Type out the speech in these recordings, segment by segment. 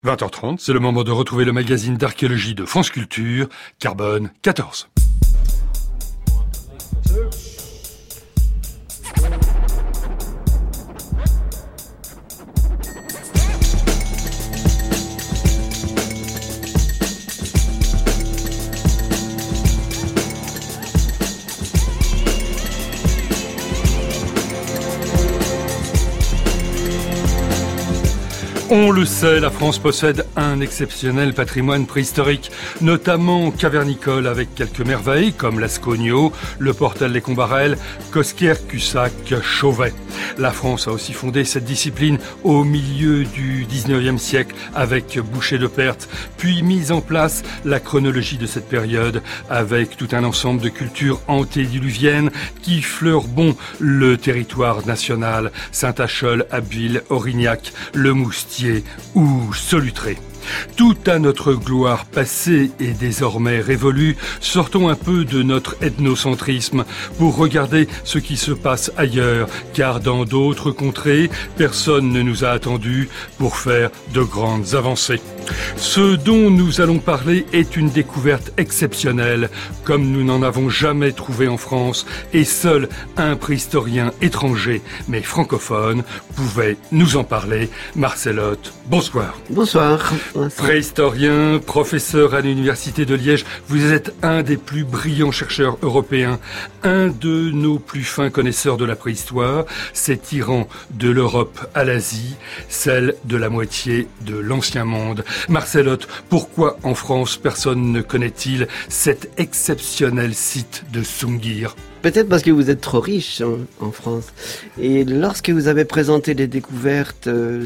20h30, c'est le moment de retrouver le magazine d'archéologie de France Culture, Carbone 14. On le sait, la France possède un exceptionnel patrimoine préhistorique, notamment cavernicole avec quelques merveilles comme l'Asconio, le Portel des Combarelles, Cosquier-Cussac, Chauvet. La France a aussi fondé cette discipline au milieu du 19e siècle avec Boucher de Perthes, puis mis en place la chronologie de cette période avec tout un ensemble de cultures antédiluviennes qui fleurent bon le territoire national, Saint-Acheul, Abbeville, Aurignac, le Moustier ou Solutré. Tout à notre gloire passée et désormais révolue, sortons un peu de notre ethnocentrisme pour regarder ce qui se passe ailleurs, car dans d'autres contrées, personne ne nous a attendus pour faire de grandes avancées. Ce dont nous allons parler est une découverte exceptionnelle, comme nous n'en avons jamais trouvé en France, et seul un préhistorien étranger, mais francophone, pouvait nous en parler. Marcel Hoth, bonsoir. Bonsoir. Préhistorien, professeur à l'Université de Liège, vous êtes un des plus brillants chercheurs européens, un de nos plus fins connaisseurs de la préhistoire, cet Iran de l'Europe à l'Asie, celle de la moitié de l'Ancien Monde. Marcel Hoth, pourquoi en France personne ne connaît-il cet exceptionnel site de Sungir ? Peut-être parce que vous êtes trop riche en France. Et lorsque vous avez présenté les découvertes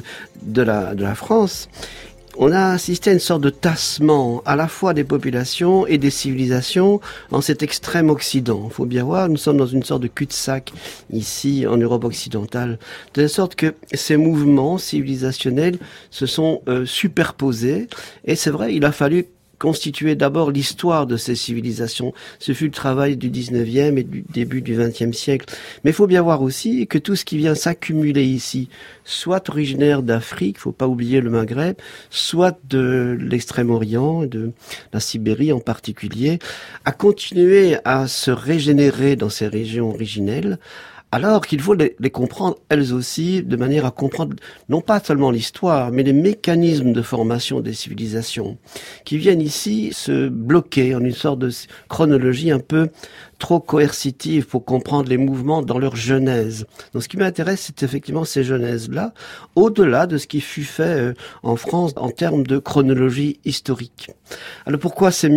de la France, on a assisté à une sorte de tassement à la fois des populations et des civilisations en cet extrême Occident. Il faut bien voir, nous sommes dans une sorte de cul-de-sac ici en Europe occidentale, de sorte que ces mouvements civilisationnels se sont superposés. Et c'est vrai, il a fallu constituer d'abord l'histoire de ces civilisations. Ce fut le travail du 19e et du début du 20e siècle. Mais il faut bien voir aussi que tout ce qui vient s'accumuler ici, soit originaire d'Afrique, il faut pas oublier le Maghreb, soit de l'Extrême-Orient, de la Sibérie en particulier, a continué à se régénérer dans ces régions originelles, alors qu'il faut les comprendre elles aussi, de manière à comprendre non pas seulement l'histoire, mais les mécanismes de formation des civilisations, qui viennent ici se bloquer en une sorte de chronologie un peu trop coercitive pour comprendre les mouvements dans leur genèse. Donc ce qui m'intéresse, c'est effectivement ces genèses-là, au-delà de ce qui fut fait en France en termes de chronologie historique. Alors pourquoi c'est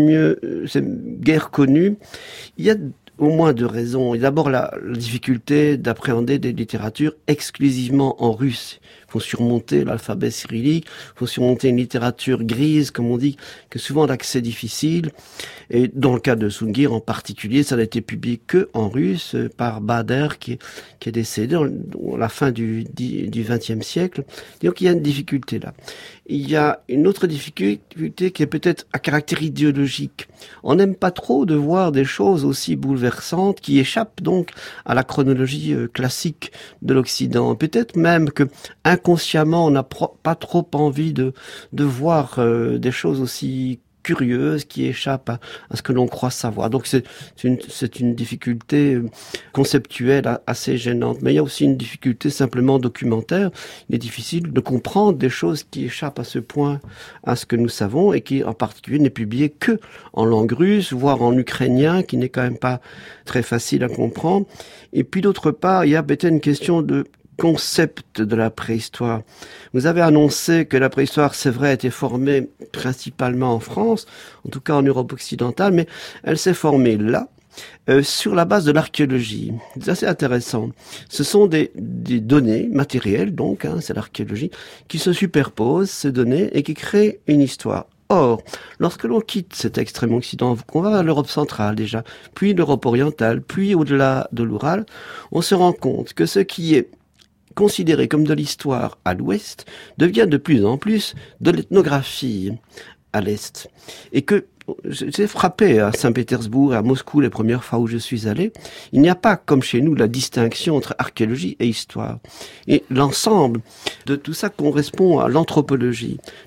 guère connu ? Il y a au moins deux raisons. Et d'abord, la difficulté d'appréhender des littératures exclusivement en russe. Il faut surmonter l'alphabet cyrillique, il faut surmonter une littérature grise, comme on dit, que souvent l'accès difficile. Et dans le cas de Sungir en particulier, ça n'a été publié que en russe par Bader, qui est décédé à la fin du XXe siècle. Donc il y a une difficulté là. Il y a une autre difficulté qui est peut-être à caractère idéologique. On n'aime pas trop de voir des choses aussi bouleversantes qui échappent donc à la chronologie classique de l'Occident. Peut-être même que inconsciemment, on n'a pas trop envie de voir des choses aussi curieuses qui échappent à ce que l'on croit savoir. Donc c'est une difficulté conceptuelle assez gênante. Mais il y a aussi une difficulté simplement documentaire. Il est difficile de comprendre des choses qui échappent à ce point à ce que nous savons et qui en particulier n'est publié que en langue russe, voire en ukrainien, qui n'est quand même pas très facile à comprendre. Et puis d'autre part, il y a peut-être une question de concept de la préhistoire. Vous avez annoncé que la préhistoire, c'est vrai, a été formée principalement en France, en tout cas en Europe occidentale, mais elle s'est formée là, sur la base de l'archéologie. C'est assez intéressant. Ce sont des données matérielles, donc, c'est l'archéologie, qui se superposent, ces données, et qui créent une histoire. Or, lorsque l'on quitte cet extrême occident, qu'on va vers l'Europe centrale déjà, puis l'Europe orientale, puis au-delà de l'Oural, on se rend compte que ce qui est considéré comme de l'histoire à l'ouest devient de plus en plus de l'ethnographie à l'est. Et que j'ai frappé à Saint-Pétersbourg, à Moscou, les premières fois où je suis allé, il n'y a pas, comme chez nous, la distinction entre archéologie et histoire. Et l'ensemble de tout ça correspond à l'anthropologie. Donc,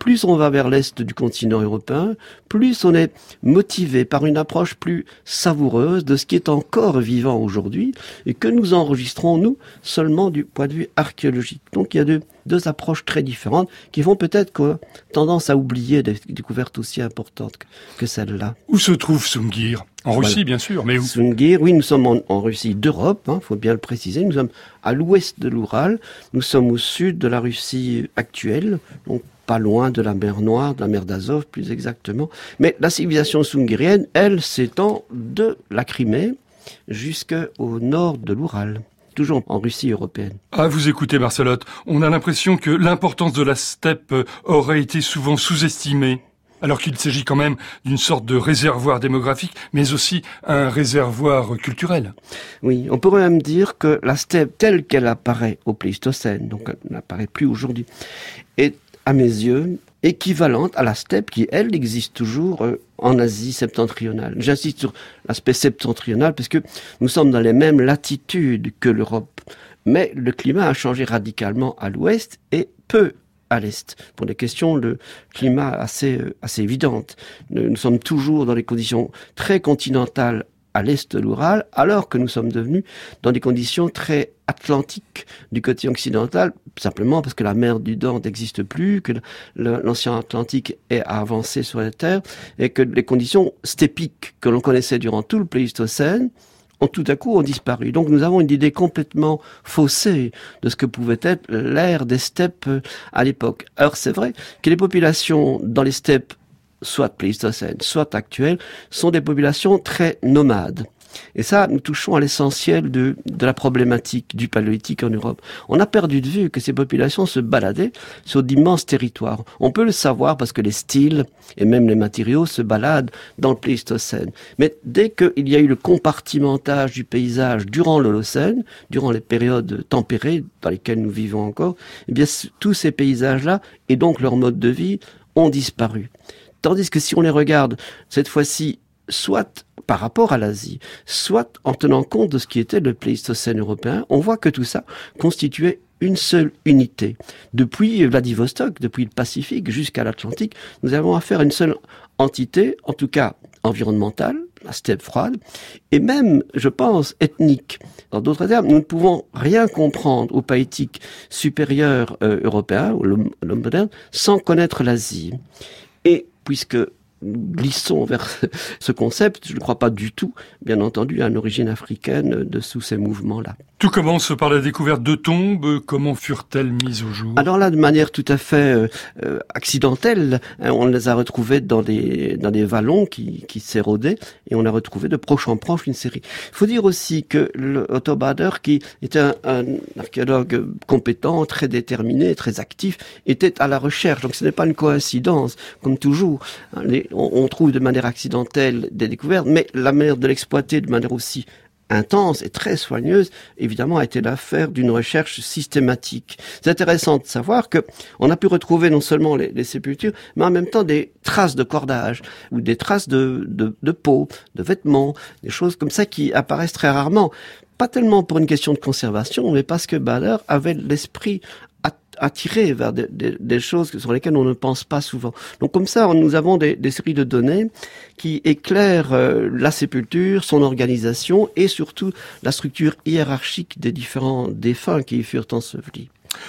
plus on va vers l'est du continent européen, plus on est motivé par une approche plus savoureuse de ce qui est encore vivant aujourd'hui et que nous enregistrons, nous, seulement du point de vue archéologique. Donc il y a deux approches très différentes qui vont peut-être tendance à oublier des découvertes aussi importantes que celle-là. Où se trouve Sungir ? En Russie, bien sûr, mais où ? Sungir, oui, nous sommes en Russie d'Europe, faut bien le préciser. Nous sommes à l'ouest de l'Oural, nous sommes au sud de la Russie actuelle, donc pas loin de la mer Noire, de la mer d'Azov plus exactement. Mais la civilisation sungirienne, elle, s'étend de la Crimée jusqu'au nord de l'Oural. Toujours en Russie européenne. Ah, vous écoutez Marcelotte, on a l'impression que l'importance de la steppe aurait été souvent sous-estimée, alors qu'il s'agit quand même d'une sorte de réservoir démographique, mais aussi un réservoir culturel. Oui, on pourrait même dire que la steppe telle qu'elle apparaît au Pléistocène, donc elle n'apparaît plus aujourd'hui, est, à mes yeux, équivalente à la steppe qui, elle, existe toujours en Asie septentrionale. J'insiste sur l'aspect septentrional parce que nous sommes dans les mêmes latitudes que l'Europe. Mais le climat a changé radicalement à l'ouest et peu à l'est, pour des questions de climat assez évidentes. Nous sommes toujours dans des conditions très continentales à l'est de l'Oural, alors que nous sommes devenus dans des conditions très atlantiques du côté occidental, simplement parce que la mer du Nord n'existe plus, que l'océan Atlantique est avancé sur la Terre, et que les conditions steppiques que l'on connaissait durant tout le Pléistocène tout à coup ont disparu. Donc nous avons une idée complètement faussée de ce que pouvait être l'ère des steppes à l'époque. Alors c'est vrai que les populations dans les steppes soit pléistocène, soit actuelle, sont des populations très nomades. Et ça, nous touchons à l'essentiel de la problématique du paléolithique en Europe. On a perdu de vue que ces populations se baladaient sur d'immenses territoires. On peut le savoir parce que les styles et même les matériaux se baladent dans le Pléistocène. Mais dès qu'il y a eu le compartimentage du paysage durant l'Holocène, durant les périodes tempérées dans lesquelles nous vivons encore, eh bien tous ces paysages-là et donc leur mode de vie ont disparu. Tandis que si on les regarde cette fois-ci, soit par rapport à l'Asie, soit en tenant compte de ce qui était le Pléistocène européen, on voit que tout ça constituait une seule unité. Depuis Vladivostok, depuis le Pacifique jusqu'à l'Atlantique, nous avons affaire à une seule entité, en tout cas environnementale, la steppe froide, et même, je pense, ethnique. En d'autres termes, nous ne pouvons rien comprendre au paléolithique supérieur européen, ou l'homme moderne, sans connaître l'Asie. Et puisque nous glissons vers ce concept, je ne crois pas du tout, bien entendu, à une origine africaine de sous ces mouvements-là. Tout commence par la découverte de tombes. Comment furent-elles mises au jour ? Alors là, de manière tout à fait accidentelle, on les a retrouvées dans des vallons qui s'érodaient, et on a retrouvé de proche en proche une série. Il faut dire aussi que Otto Bader, qui était un archéologue compétent, très déterminé, très actif, était à la recherche. Donc ce n'est pas une coïncidence, comme toujours. On trouve de manière accidentelle des découvertes, mais la manière de l'exploiter de manière aussi intense et très soigneuse, évidemment, a été l'affaire d'une recherche systématique. C'est intéressant de savoir que on a pu retrouver non seulement les sépultures, mais en même temps des traces de cordage, ou des traces de peau, de vêtements, des choses comme ça qui apparaissent très rarement. Pas tellement pour une question de conservation, mais parce que Bader avait l'esprit attiré vers des choses sur lesquelles on ne pense pas souvent. Donc comme ça, nous avons des séries de données qui éclairent la sépulture, son organisation et surtout la structure hiérarchique des différents défunts qui y furent ensevelis.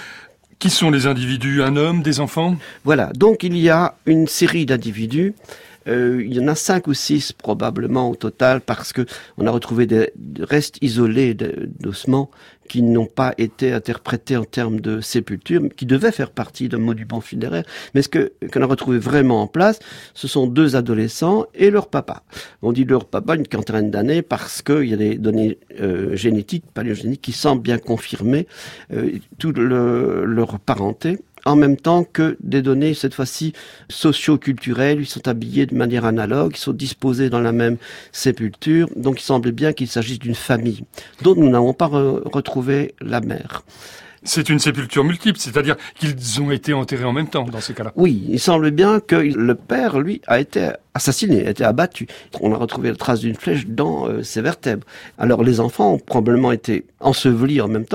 Qui sont les individus ? Un homme, des enfants ? Voilà, donc il y a une série d'individus. Il y en a 5 ou 6 probablement au total, parce que on a retrouvé des restes isolés d'ossements qui n'ont pas été interprétés en termes de sépulture, qui devaient faire partie d'un monument funéraire. Mais ce qu'on a retrouvé vraiment en place, ce sont 2 adolescents et leur papa. On dit leur papa une quarantaine d'années parce qu'il y a des données génétiques, paléogéniques, qui semblent bien confirmer toute leur parenté. En même temps que des données, cette fois-ci, socio-culturelles. Ils sont habillés de manière analogue, ils sont disposés dans la même sépulture. Donc il semble bien qu'il s'agisse d'une famille dont nous n'avons pas retrouvé la mère. C'est une sépulture multiple, c'est-à-dire qu'ils ont été enterrés en même temps dans ces cas-là. Oui, il semble bien que le père, lui, a été assassiné, a été abattu. On a retrouvé la trace d'une flèche dans ses vertèbres. Alors les enfants ont probablement été ensevelis en même temps,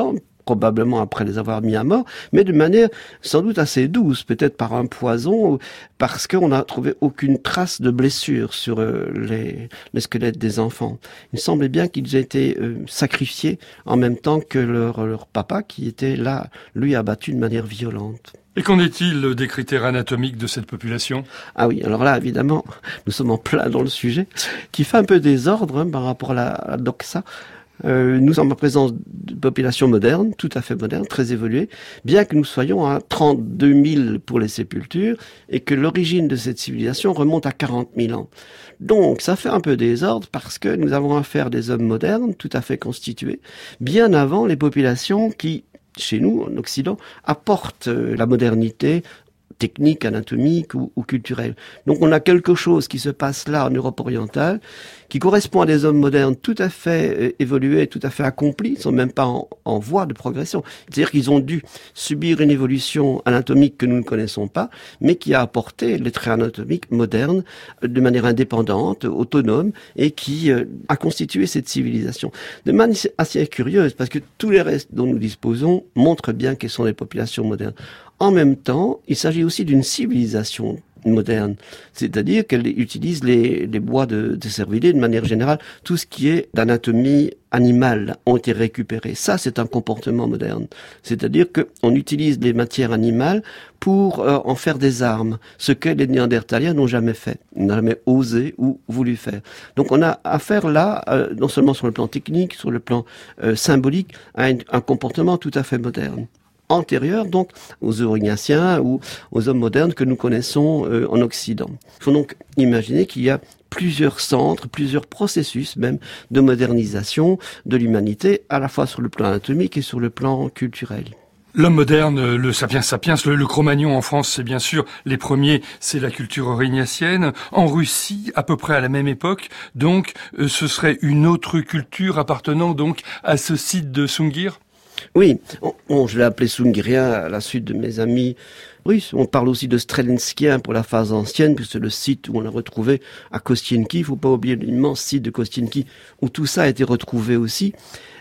probablement après les avoir mis à mort, mais de manière sans doute assez douce, peut-être par un poison, parce qu'on n'a trouvé aucune trace de blessure sur les squelettes des enfants. Il semblait bien qu'ils aient été sacrifiés en même temps que leur papa, qui était là, lui, abattu de manière violente. Et qu'en est-il des critères anatomiques de cette population ? Ah oui, alors là, évidemment, nous sommes en plein dans le sujet, qui fait un peu désordre par rapport à la doxa. Nous sommes en présence de populations modernes, tout à fait modernes, très évoluées, bien que nous soyons à 32 000 pour les sépultures et que l'origine de cette civilisation remonte à 40 000 ans. Donc, ça fait un peu désordre parce que nous avons affaire à des hommes modernes, tout à fait constitués, bien avant les populations qui, chez nous, en Occident, apportent la modernité technique, anatomique ou culturelle. Donc on a quelque chose qui se passe là en Europe orientale, qui correspond à des hommes modernes tout à fait évolués, tout à fait accomplis, ils sont même pas en voie de progression. C'est-à-dire qu'ils ont dû subir une évolution anatomique que nous ne connaissons pas, mais qui a apporté les traits anatomiques modernes de manière indépendante, autonome, et qui a constitué cette civilisation. De manière assez curieuse, parce que tous les restes dont nous disposons montrent bien qu'elles sont des populations modernes. En même temps, il s'agit aussi d'une civilisation moderne, c'est-à-dire qu'elle utilise les bois de cervidés de manière générale. Tout ce qui est d'anatomie animale ont été récupérés. Ça, c'est un comportement moderne. C'est-à-dire qu'on utilise les matières animales pour en faire des armes, ce que les Néandertaliens n'ont jamais fait, n'ont jamais osé ou voulu faire. Donc on a affaire là, non seulement sur le plan technique, sur le plan symbolique, à un comportement tout à fait moderne, antérieur donc aux Aurignaciens ou aux hommes modernes que nous connaissons en Occident. Il faut donc imaginer qu'il y a plusieurs centres, plusieurs processus même de modernisation de l'humanité, à la fois sur le plan anatomique et sur le plan culturel. L'homme moderne, le sapiens sapiens, le Cro-Magnon en France, c'est bien sûr les premiers, c'est la culture aurignacienne. En Russie, à peu près à la même époque, donc ce serait une autre culture appartenant donc à ce site de Sungir ? Oui, je l'ai appelé Sungirien à la suite de mes amis russes. On parle aussi de Strelinskien pour la phase ancienne, puisque c'est le site où on a retrouvé à Kostienki. Il ne faut pas oublier l'immense site de Kostienki, où tout ça a été retrouvé aussi.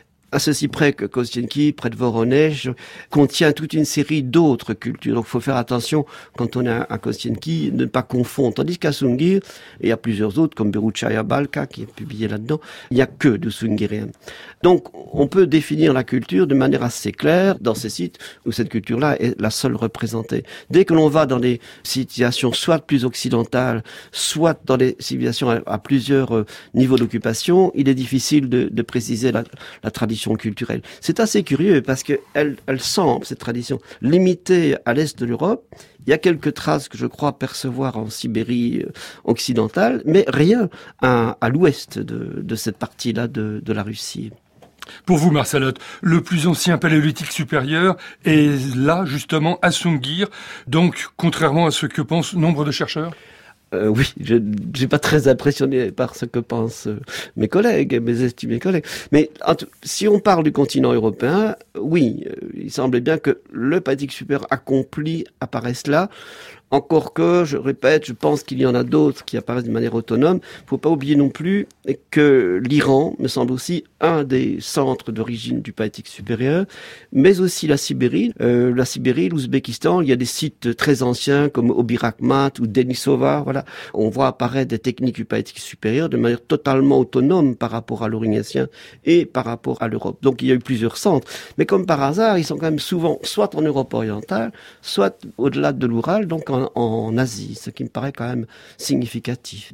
À ceci près que Kostienki, près de Voronezh, contient toute une série d'autres cultures. Donc il faut faire attention, quand on est à Kostienki, de ne pas confondre. Tandis qu'à Sungir, et il y a plusieurs autres, comme Beruchaya Balka, qui est publié là-dedans, il n'y a que de Sungiriens. Donc on peut définir la culture de manière assez claire dans ces sites où cette culture-là est la seule représentée. Dès que l'on va dans des situations soit plus occidentales, soit dans des civilisations à plusieurs niveaux d'occupation, il est difficile de préciser la tradition culturelle. C'est assez curieux parce que elle semble, cette tradition, limitée à l'est de l'Europe. Il y a quelques traces que je crois percevoir en Sibérie occidentale, mais rien à l'ouest de cette partie-là de la Russie. Pour vous, Marcelotte, le plus ancien paléolithique supérieur est là, justement, à Sungir. Donc, contrairement à ce que pensent nombre de chercheurs ? Oui, je suis pas très impressionné par ce que pensent mes collègues, mes estimés collègues. Mais si on parle du continent européen, oui, il semblait bien que le Paléolithique supérieur accompli apparaisse là. Encore que, je répète, je pense qu'il y en a d'autres qui apparaissent de manière autonome. Faut pas oublier non plus que l'Iran me semble aussi un des centres d'origine du Paléolithique supérieur, mais aussi la Sibérie, l'Ouzbékistan. Il y a des sites très anciens comme Obirakmat ou Denisova. Voilà, on voit apparaître des techniques du Paléolithique supérieur de manière totalement autonome par rapport à l'Aurignacien et par rapport à l'Europe. Donc il y a eu plusieurs centres, mais comme par hasard, ils sont quand même souvent soit en Europe orientale, soit au-delà de l'Oural, donc en Asie, ce qui me paraît quand même significatif.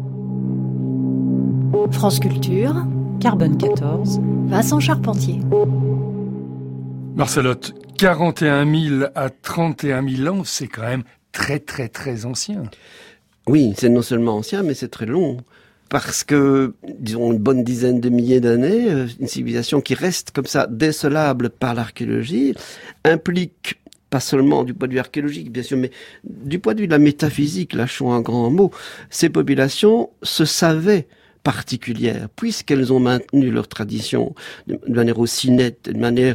France Culture, Carbone 14, Vincent Charpentier. Marcelotte, 41 000 à 31 000 ans, c'est quand même très très très ancien. Oui, c'est non seulement ancien, mais c'est très long. Parce que, disons, une bonne dizaine de milliers d'années, une civilisation qui reste comme ça décelable par l'archéologie, implique pas seulement du point de vue archéologique, bien sûr, mais du point de vue de la métaphysique, lâchons un grand mot, ces populations se savaient particulières, puisqu'elles ont maintenu leur tradition de manière aussi nette, de manière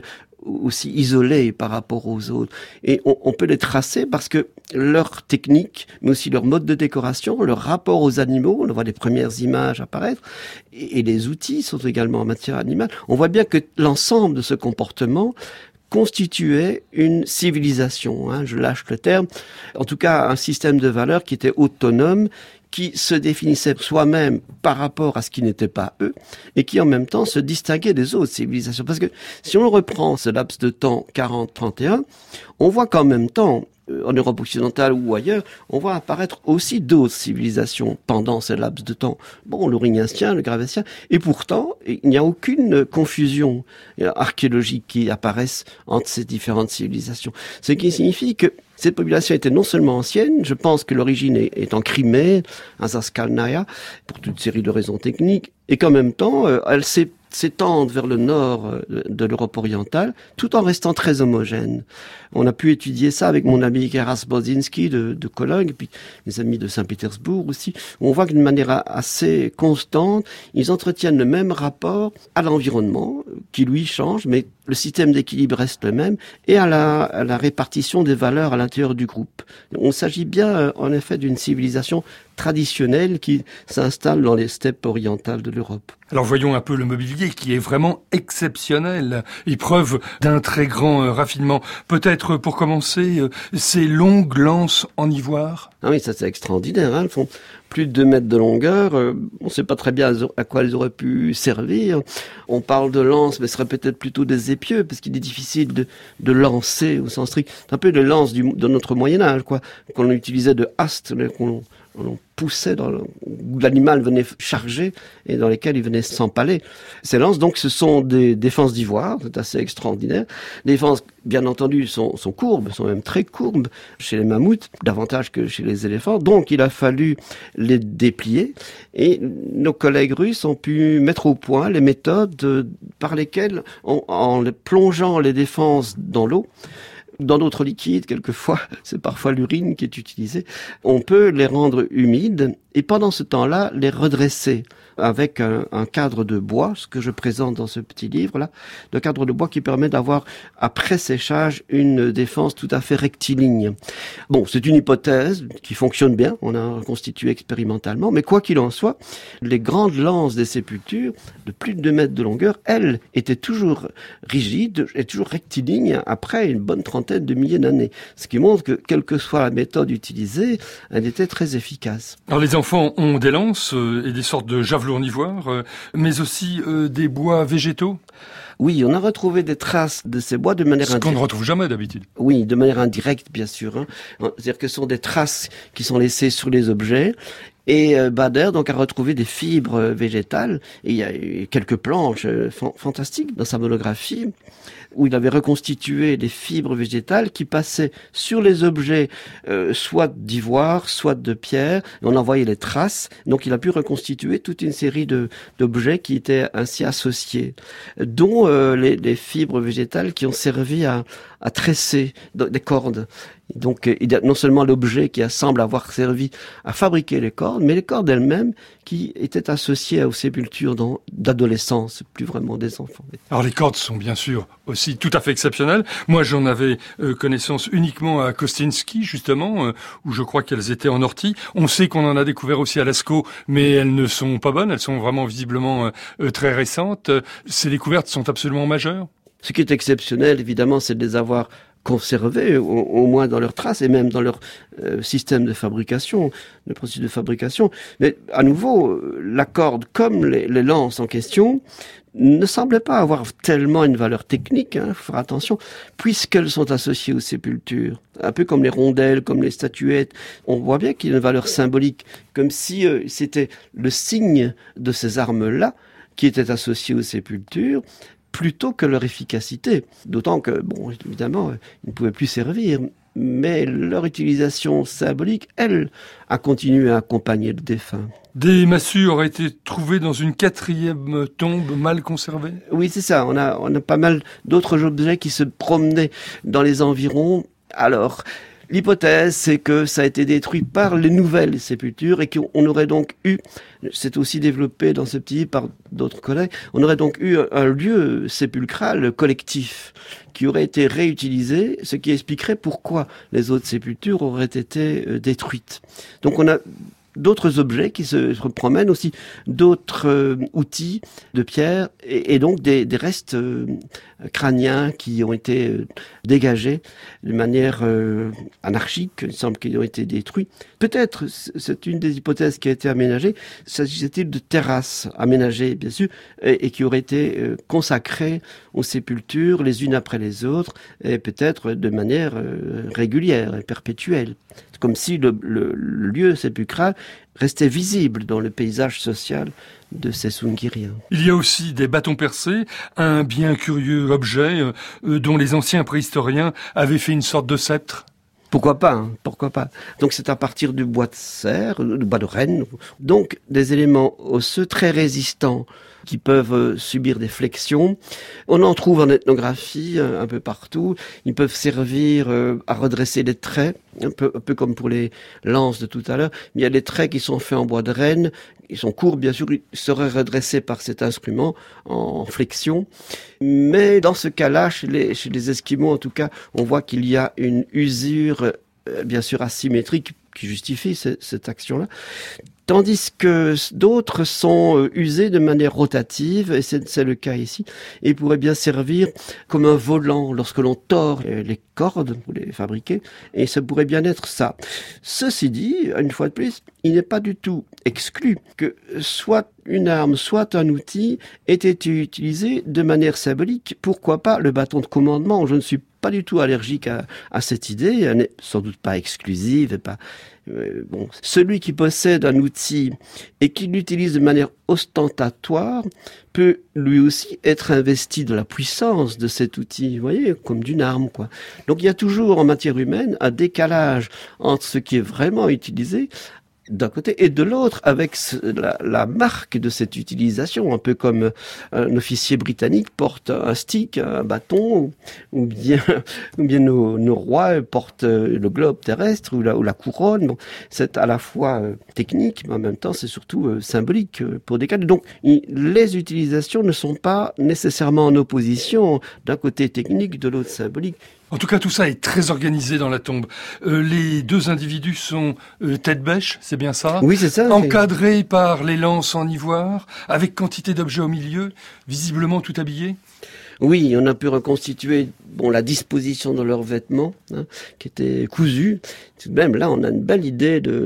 aussi isolés par rapport aux autres. Et on peut les tracer parce que leur technique, mais aussi leur mode de décoration, leur rapport aux animaux, on voit les premières images apparaître, et les outils sont également en matière animale. On voit bien que l'ensemble de ce comportement constituait une civilisation, je lâche le terme, en tout cas un système de valeurs qui était autonome, qui se définissait soi-même par rapport à ce qui n'était pas eux, et qui en même temps se distinguait des autres civilisations. Parce que si on reprend ce laps de temps 40-31, on voit qu'en même temps, en Europe occidentale ou ailleurs, on voit apparaître aussi d'autres civilisations pendant ce laps de temps. Bon, l'Aurignancien, le Gravettien, et pourtant, il n'y a aucune confusion archéologique qui apparaisse entre ces différentes civilisations. Ce qui signifie que cette population était non seulement ancienne, je pense que l'origine est en Crimée, à Zaskalnaïa, pour toute série de raisons techniques, et qu'en même temps, elle s'étendre vers le nord de l'Europe orientale, tout en restant très homogène. On a pu étudier ça avec mon ami Geras Bodzinski de Cologne, et puis mes amis de Saint-Pétersbourg aussi. On voit que d'une manière assez constante, ils entretiennent le même rapport à l'environnement, qui lui change, mais le système d'équilibre reste le même, et à la répartition des valeurs à l'intérieur du groupe. On s'agit bien, en effet, d'une civilisation traditionnelle qui s'installe dans les steppes orientales de l'Europe. Alors voyons un peu le mobilier qui est vraiment exceptionnel, épreuve d'un très grand raffinement. Peut-être pour commencer, ces longues lances en ivoire. Ah oui, ça c'est extraordinaire, elles font plus de 2 mètres de longueur, on ne sait pas très bien à quoi elles auraient pu servir. On parle de lances, mais ce serait peut-être plutôt des épieux, parce qu'il est difficile de lancer au sens strict. C'est un peu les lances de notre Moyen-Âge, quoi, qu'on utilisait de haste, qu'on poussait où l'animal venait charger et dans lesquels il venait s'empaler. Ces lances, donc, ce sont des défenses d'ivoire, c'est assez extraordinaire. Les défenses, bien entendu, sont courbes, sont même très courbes chez les mammouths, davantage que chez les éléphants. Donc, il a fallu les déplier et nos collègues russes ont pu mettre au point les méthodes par lesquelles, en plongeant les défenses dans l'eau, dans d'autres liquides, quelquefois, c'est parfois l'urine qui est utilisée, on peut les rendre humides et pendant ce temps-là, les redresser avec un cadre de bois, ce que je présente dans ce petit livre-là, le cadre de bois qui permet d'avoir, après séchage, une défense tout à fait rectiligne. Bon, c'est une hypothèse qui fonctionne bien, on a reconstitué expérimentalement, mais quoi qu'il en soit, les grandes lances des sépultures, de plus de 2 mètres de longueur, elles étaient toujours rigides et toujours rectilignes après une bonne trentaine de milliers d'années. Ce qui montre que, quelle que soit la méthode utilisée, elle était très efficace. Alors les enfants ont des lances et des sortes de javelots en ivoire, mais aussi des bois végétaux. Oui, on a retrouvé des traces de ces bois de manière indirecte. Ce qu'on ne retrouve jamais d'habitude. Oui, de manière indirecte, bien sûr. C'est-à-dire que ce sont des traces qui sont laissées sur les objets. Et Bader donc a retrouvé des fibres végétales. Et il y a eu quelques planches fantastiques dans sa monographie où il avait reconstitué des fibres végétales qui passaient sur les objets soit d'ivoire, soit de pierre. Et on en voyait les traces. Donc il a pu reconstituer toute une série d'objets qui étaient ainsi associés, dont les fibres végétales qui ont servi à tresser des cordes. Donc il y a non seulement l'objet qui semble avoir servi à fabriquer les cordes, mais les cordes elles-mêmes qui étaient associées aux sépultures d'adolescence, plus vraiment des enfants. Alors les cordes sont bien sûr aussi tout à fait exceptionnelles. Moi j'en avais connaissance uniquement à Kostinski justement, où je crois qu'elles étaient en ortie. On sait qu'on en a découvert aussi à Lascaux, mais elles ne sont pas bonnes, elles sont vraiment visiblement très récentes. Ces découvertes sont absolument majeures. Ce qui est exceptionnel, évidemment, c'est de les avoir conservés, au moins dans leurs traces et même dans leur système de fabrication, le processus de fabrication. Mais à nouveau, la corde, comme les lances en question, ne semblait pas avoir tellement une valeur technique, faut faire attention, puisqu'elles sont associées aux sépultures. Un peu comme les rondelles, comme les statuettes. On voit bien qu'il y a une valeur symbolique, comme si c'était le signe de ces armes-là qui étaient associées aux sépultures, plutôt que leur efficacité. D'autant que, bon, évidemment, ils ne pouvaient plus servir. Mais leur utilisation symbolique, elle, a continué à accompagner le défunt. Des massues auraient été trouvées dans une 4e tombe mal conservée ? Oui, c'est ça. On a pas mal d'autres objets qui se promenaient dans les environs. Alors, L'hypothèse, c'est que ça a été détruit par les nouvelles sépultures et qu'on aurait donc eu, c'est aussi développé dans ce petit par d'autres collègues, on aurait donc eu un lieu sépulcral collectif qui aurait été réutilisé, ce qui expliquerait pourquoi les autres sépultures auraient été détruites. Donc on a d'autres objets qui se promènent aussi, d'autres outils de pierre et donc des restes crâniens qui ont été dégagés de manière anarchique, il semble qu'ils ont été détruits. Peut-être, c'est une des hypothèses qui a été aménagée, s'agissait-il de terrasses aménagées, bien sûr, et qui auraient été consacrées aux sépultures les unes après les autres, et peut-être de manière régulière et perpétuelle. C'est comme si le lieu sépulcral restait visible dans le paysage social de ces Sungiriens. Il y a aussi des bâtons percés, un bien curieux objet dont les anciens préhistoriens avaient fait une sorte de sceptre. Pourquoi pas, pourquoi pas. Donc c'est à partir du bois de cerf, du bois de renne, donc des éléments osseux très résistants qui peuvent subir des flexions. On en trouve en ethnographie un peu partout. Ils peuvent servir à redresser les traits, un peu comme pour les lances de tout à l'heure. Mais il y a des traits qui sont faits en bois de renne. Ils sont courts, bien sûr, ils seraient redressés par cet instrument en flexion. Mais dans ce cas-là, chez les Esquimaux, en tout cas, on voit qu'il y a une usure, bien sûr, asymétrique qui justifie cette action-là. Tandis que d'autres sont usés de manière rotative, et c'est le cas ici, et pourraient bien servir comme un volant lorsque l'on tord les cordes pour les fabriquer, et ça pourrait bien être ça. Ceci dit, une fois de plus, il n'est pas du tout exclu que soit une arme, soit un outil ait été utilisé de manière symbolique. Pourquoi pas le bâton de commandement? Je ne suis pas du tout allergique à cette idée, elle n'est sans doute pas exclusive, et pas... bon, celui qui possède un outil et qui l'utilise de manière ostentatoire peut lui aussi être investi de la puissance de cet outil, vous voyez, comme d'une arme, quoi. Donc il y a toujours en matière humaine un décalage entre ce qui est vraiment utilisé d'un côté et de l'autre avec la marque de cette utilisation, un peu comme un officier britannique porte un stick, un bâton, ou bien nos rois portent le globe terrestre ou la couronne. Bon, c'est à la fois technique, mais en même temps c'est surtout symbolique pour des cas. Donc les utilisations ne sont pas nécessairement en opposition d'un côté technique, de l'autre symbolique. En tout cas, tout ça est très organisé dans la tombe. Les deux individus sont tête bêche, c'est bien ça? Oui, c'est ça. Encadrés par les lances en ivoire, avec quantité d'objets au milieu, visiblement tout habillés. Oui, on a pu reconstituer la disposition de leurs vêtements, qui étaient cousus. Tout de même, là, on a une belle idée de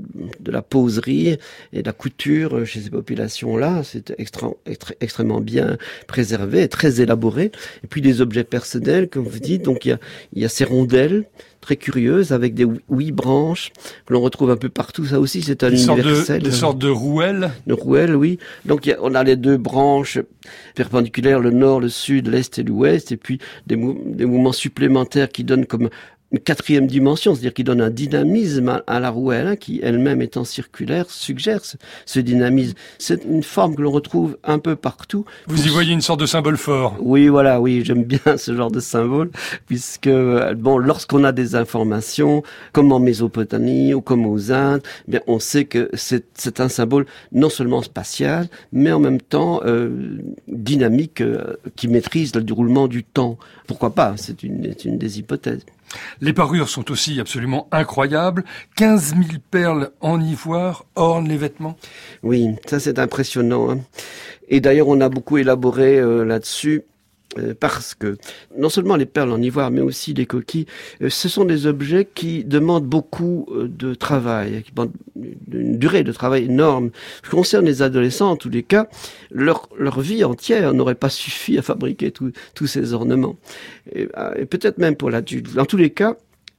la poserie et de la couture chez ces populations-là. C'est extrêmement bien préservé, très élaboré. Et puis des objets personnels, comme vous dites. Donc il y a ces rondelles très curieuses avec des 8 branches que l'on retrouve un peu partout. Ça aussi, c'est un universel. Des sortes de rouelles. De rouelles, oui. Donc on a les 2 branches perpendiculaires, le nord, le sud, l'est et l'ouest, et puis des mouvements supplémentaires qui donnent comme une 4e dimension, c'est-à-dire qui donne un dynamisme à la rouelle, qui elle-même étant circulaire, suggère ce dynamisme. C'est une forme que l'on retrouve un peu partout. Vous y voyez une sorte de symbole fort. Oui, voilà, oui, j'aime bien ce genre de symbole, puisque, lorsqu'on a des informations, comme en Mésopotamie ou comme aux Indes, on sait que c'est un symbole non seulement spatial, mais en même temps dynamique, qui maîtrise le déroulement du temps. Pourquoi pas? C'est une des hypothèses. Les parures sont aussi absolument incroyables. 15 000 perles en ivoire ornent les vêtements. Oui, ça c'est impressionnant. Et d'ailleurs, on a beaucoup élaboré là-dessus. Parce que non seulement les perles en ivoire, mais aussi les coquilles, ce sont des objets qui demandent beaucoup de travail, qui demandent une durée de travail énorme. Ce qui concerne les adolescents, en tous les cas, leur vie entière n'aurait pas suffi à fabriquer tous ces ornements. Et peut-être même pour l'adulte. Dans tous les cas,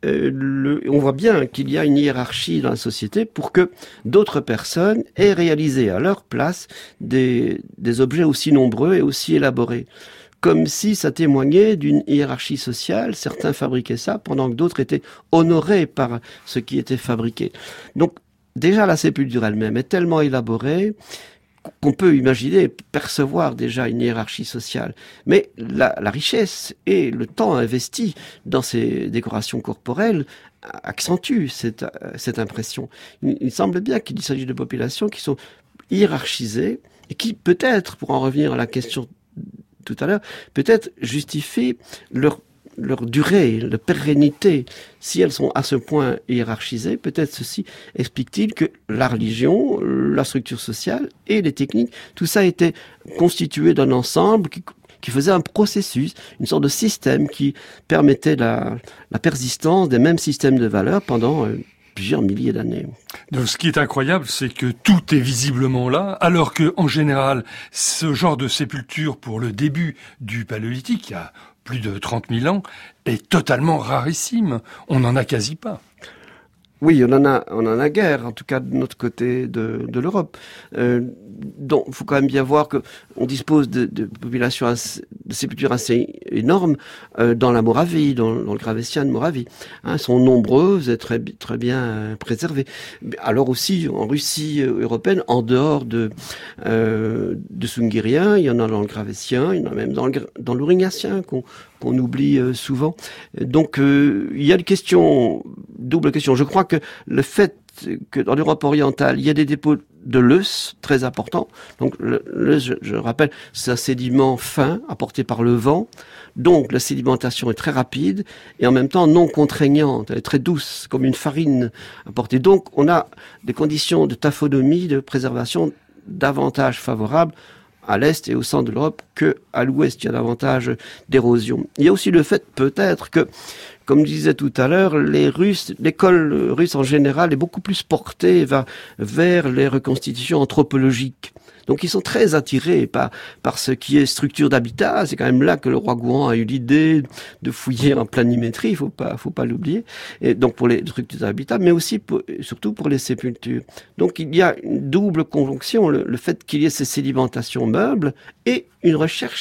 on voit bien qu'il y a une hiérarchie dans la société pour que d'autres personnes aient réalisé à leur place des objets aussi nombreux et aussi élaborés. Comme si ça témoignait d'une hiérarchie sociale. Certains fabriquaient ça, pendant que d'autres étaient honorés par ce qui était fabriqué. Donc, déjà, la sépulture elle-même est tellement élaborée qu'on peut imaginer, percevoir déjà une hiérarchie sociale. Mais la richesse et le temps investi dans ces décorations corporelles accentue cette impression. Il semble bien qu'il s'agit de populations qui sont hiérarchisées et qui, peut-être, pour en revenir à la question tout à l'heure, peut-être justifient leur durée, leur pérennité. Si elles sont à ce point hiérarchisées, peut-être ceci explique-t-il que la religion, la structure sociale et les techniques, tout ça était constitué d'un ensemble qui faisait un processus, une sorte de système qui permettait la persistance des mêmes systèmes de valeurs pendant plusieurs milliers d'années. Donc, ce qui est incroyable, c'est que tout est visiblement là, alors que, en général, ce genre de sépulture pour le début du Paléolithique, il y a plus de 30 000 ans, est totalement rarissime. On n'en a quasi pas. Oui, on en a guère, en tout cas de notre côté de l'Europe. Donc, il faut quand même bien voir que on dispose de populations, de sépultures assez énormes dans la Moravie, dans le Gravessia de Moravie. Elles sont nombreuses et très bien préservées. Alors aussi en Russie européenne, en dehors de Sungirien, il y en a dans le Gravessien, il y en a même dans l'Aurignacien qu'on oublie souvent. Donc il y a une double question. Je crois que le fait que dans l'Europe orientale, il y a des dépôts de l'eus très importants. Donc l'eus, je rappelle, c'est un sédiment fin apporté par le vent. Donc la sédimentation est très rapide et en même temps non contraignante. Elle est très douce, comme une farine apportée. Donc on a des conditions de taphonomie, de préservation davantage favorables à l'est et au centre de l'Europe qu'à l'ouest. Il y a davantage d'érosion. Il y a aussi le fait peut-être que, comme je disais tout à l'heure, l'école russe en général est beaucoup plus portée vers les reconstitutions anthropologiques. Donc ils sont très attirés par ce qui est structure d'habitat. C'est quand même là que le roi Gouan a eu l'idée de fouiller en planimétrie, il faut pas l'oublier. Et donc pour les structures d'habitat, mais aussi surtout pour les sépultures. Donc il y a une double conjonction, le fait qu'il y ait ces sédimentations meubles et une recherche.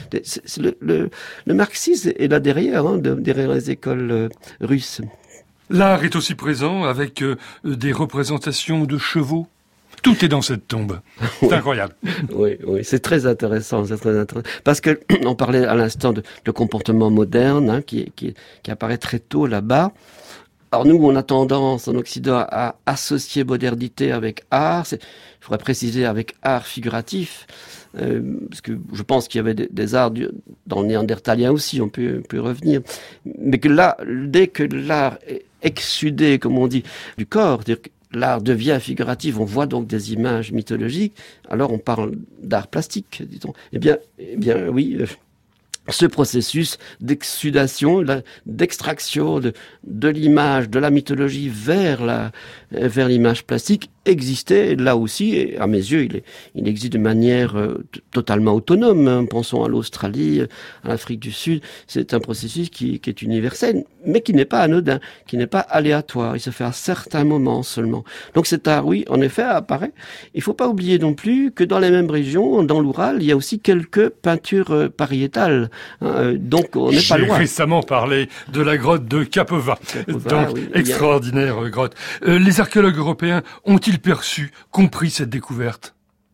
Le marxisme est là derrière, derrière les écoles russes. L'art est aussi présent avec des représentations de chevaux. Tout est dans cette tombe. C'est incroyable. Oui, c'est très intéressant, Parce que on parlait à l'instant de comportement moderne, qui apparaît très tôt là-bas. Alors nous, on a tendance en Occident à associer modernité avec art. Il faudrait préciser avec art figuratif, parce que je pense qu'il y avait des arts dans le néandertalien aussi. On peut revenir, mais que là, dès que l'art est exsudé, comme on dit, du corps, c'est-à-dire que l'art devient figuratif, on voit donc des images mythologiques, alors on parle d'art plastique, dit-on. Eh bien, oui, ce processus d'exsudation, d'extraction de l'image, de la mythologie vers l'image plastique existait là aussi, et à mes yeux, il existe de manière totalement autonome. Pensons à l'Australie, à l'Afrique du Sud. C'est un processus qui est universel, mais qui n'est pas anodin, qui n'est pas aléatoire. Il se fait à certains moments seulement. Donc cet art, oui, en effet, apparaît. Il faut pas oublier non plus que dans les mêmes régions, dans l'Oural, il y a aussi quelques peintures pariétales. Donc on n'est pas loin. J'ai récemment parlé de la grotte de Kapova. Donc, oui, extraordinaire grotte. Les archéologues européens ont-ils compris cette découverte?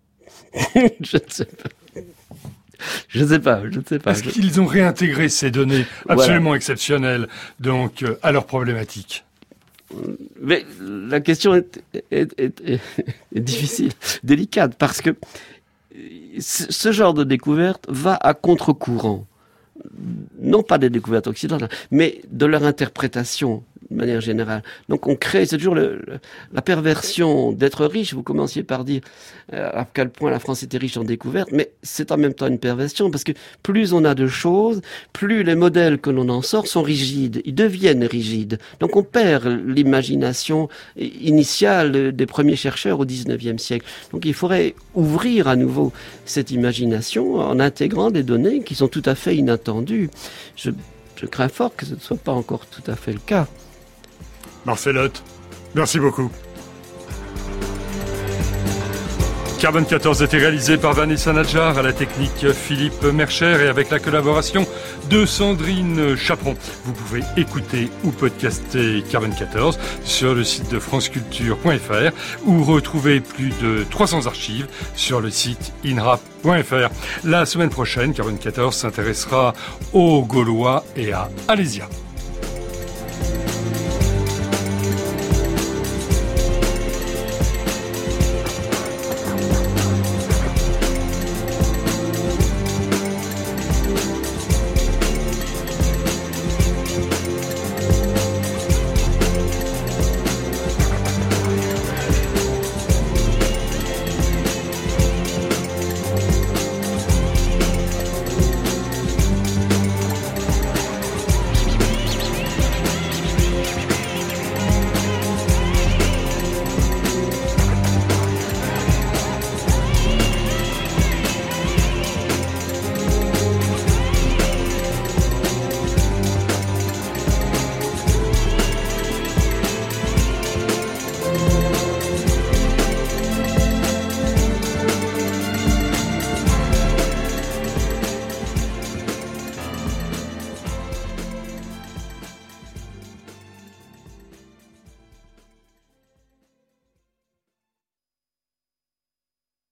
Je ne sais pas. Est-ce qu'ils ont réintégré ces données absolument exceptionnelles, donc, à leur problématique? Mais la question est difficile, délicate, parce que ce genre de découverte va à contre-courant. Non pas des découvertes occidentales, mais de leur interprétation de manière générale. Donc on crée, c'est toujours la perversion d'être riche. Vous commenciez par dire à quel point la France était riche en découvertes, mais c'est en même temps une perversion, parce que plus on a de choses, plus les modèles que l'on en sort sont rigides, ils deviennent rigides. Donc on perd l'imagination initiale des premiers chercheurs au XIXe siècle. Donc il faudrait ouvrir à nouveau cette imagination en intégrant des données qui sont tout à fait inattendues. Je crains fort que ce ne soit pas encore tout à fait le cas. Marcelotte, merci beaucoup. Carbone 14 a été réalisé par Vanessa Nadjar, à la technique Philippe Mercher et avec la collaboration de Sandrine Chaperon. Vous pouvez écouter ou podcaster Carbone 14 sur le site de franceculture.fr ou retrouver plus de 300 archives sur le site inrap.fr. La semaine prochaine, Carbone 14 s'intéressera aux Gaulois et à Alésia.